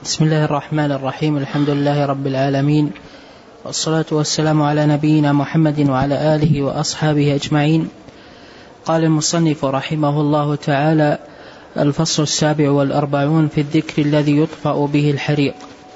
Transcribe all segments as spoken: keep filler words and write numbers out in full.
بسم الله الرحمن الرحيم. الحمد لله رب العالمين، والصلاة والسلام على نبينا محمد وعلى آله وأصحابه أجمعين. قال المصنف رحمه الله تعالى: الفصل السابع والأربعون في الذكر الذي يطفأ به الحريق.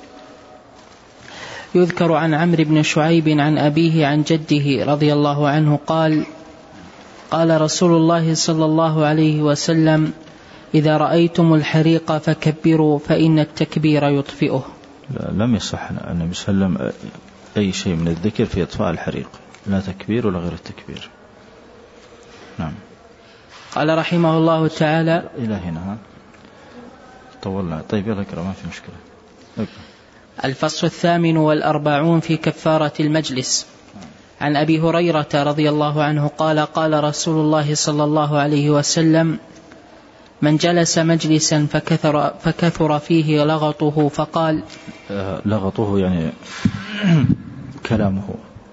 يذكر عن عمرو بن شعيب عن أبيه عن جده رضي الله عنه قال: قال رسول الله صلى الله عليه وسلم: إذا رأيتم الحريق فكبروا فإن التكبير يطفئه. لا، لم يصح أن النبي صلى الله عليه وسلم أي شيء من الذكر في إطفاء الحريق، لا تكبير ولا غير التكبير. نعم. قال رحمه الله تعالى: إلى هنا ها طولنا. طيب يلا اقرأ، ما في مشكلة. اقرأ. الفصل الثامن والأربعون في كفارة المجلس. عن أبي هريرة رضي الله عنه قال: قال رسول الله صلى الله عليه وسلم: من جلس مجلسا فكثر, فكثر فيه لغطه فقال. لغطه يعني كلامه.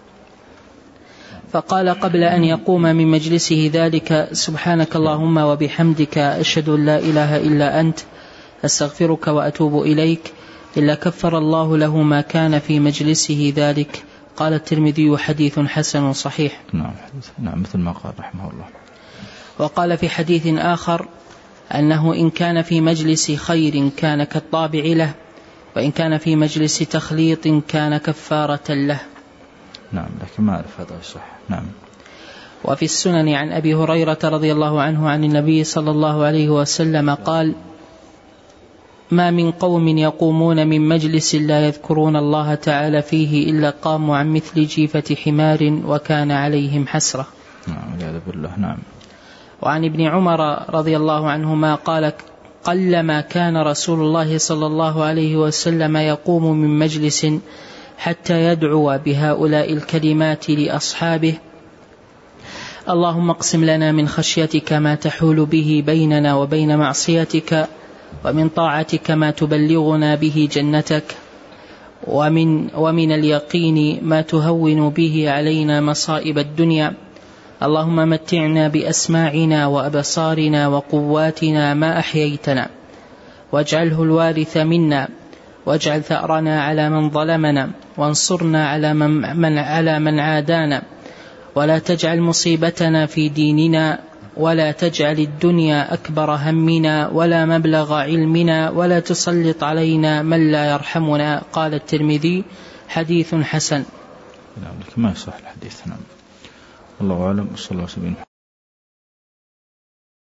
فقال قبل أن يقوم من مجلسه ذلك: سبحانك اللهم وبحمدك أشهد أن لا إله إلا أنت أستغفرك وأتوب إليك، إلا كفر الله له ما كان في مجلسه ذلك. قال الترمذي: حديث حسن صحيح. نعم, نعم مثل ما قال رحمه الله. وقال في حديث آخر أنه إن كان في مجلس خير كان كالطابع له، وإن كان في مجلس تخليط كان كفارة له. نعم، لكن ما أعرف هذا الصح. نعم. وفي السنن عن أبي هريرة رضي الله عنه عن النبي صلى الله عليه وسلم قال: ما من قوم يقومون من مجلس لا يذكرون الله تعالى فيه إلا قاموا عن مثل جيفة حمار وكان عليهم حسرة. نعم والعياذ بالله. نعم. وعن ابن عمر رضي الله عنهما قال: قلما كان رسول الله صلى الله عليه وسلم يقوم من مجلس حتى يدعو بهؤلاء الكلمات لأصحابه: اللهم اقسم لنا من خشيتك ما تحول به بيننا وبين معصيتك، ومن طاعتك ما تبلغنا به جنتك، ومن, ومن اليقين ما تهون به علينا مصائب الدنيا، اللهم متعنا بأسماعنا وأبصارنا وقواتنا ما أحييتنا، واجعله الوارث منا، واجعل ثأرنا على من ظلمنا، وانصرنا على من, من, على من عادانا، ولا تجعل مصيبتنا في ديننا، ولا تجعل الدنيا أكبر همنا ولا مبلغ علمنا، ولا تسلط علينا من لا يرحمنا. قال الترمذي: حديث حسن. نعم، لكن ما يصح الحديث. نعم. الله أعلم. صلى الله عليه وسلم.